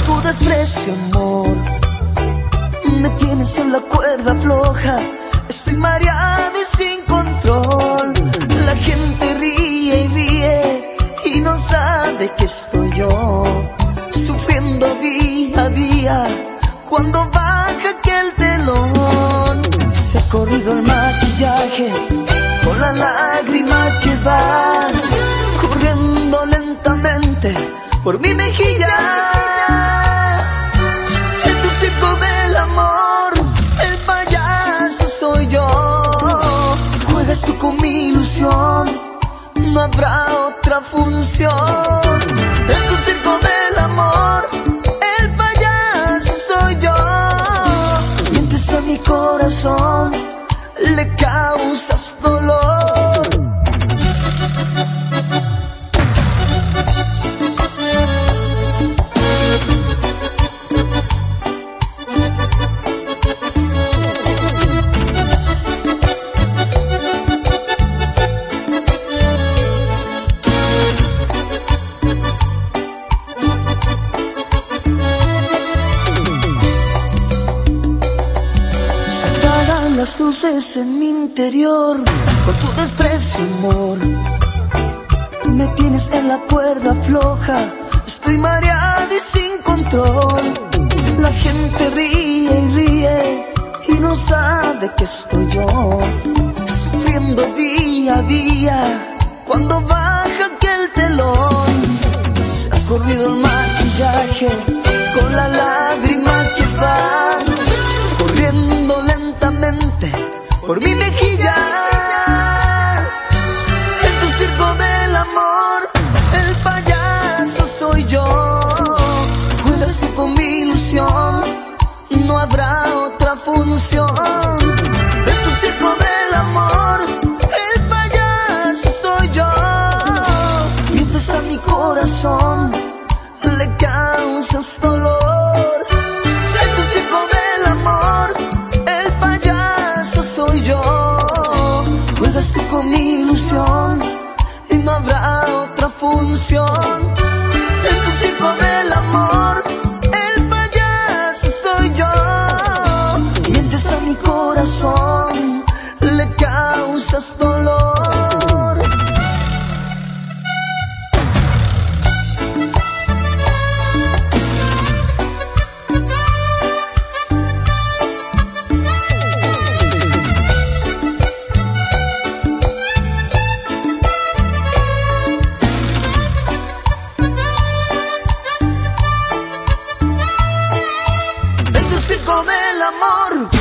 tu desprecio, amor. Me tienes en la cuerda floja, estoy mareado y sin control. La gente ríe y ríe y no sabe que estoy yo sufriendo día a día cuando baja aquel telón. Se ha corrido el maquillaje con la lágrima que va corriendo lentamente por mi mejilla. En tu circo del amor, el payaso soy yo. Juegas tú con mi ilusión, no habrá otra función. En tu circo del amor, el payaso soy yo. Mientes a mi corazón, le causas dolor. Las luces en mi interior con tu desprecio, amor. Me tienes en la cuerda floja, estoy mareado y sin control. La gente ríe y ríe y no sabe que estoy yo sufriendo día a día cuando baja aquel telón. Se ha corrido el maquillaje con la lágrima que va corriendo lentamente por mi mejilla. En tu circo del amor, el payaso soy yo. Juegas tú con mi ilusión, no habrá otra función. En tu circo del amor, el payaso soy yo. Mientes a mi corazón, le causas dolor. En tu circo del amor, el payaso soy yo. Juegas tú con mi ilusión y no habrá otra función. En tu circo del amor, el payaso soy yo. Mientes a mi corazón, le causas dolor. Circo del amor.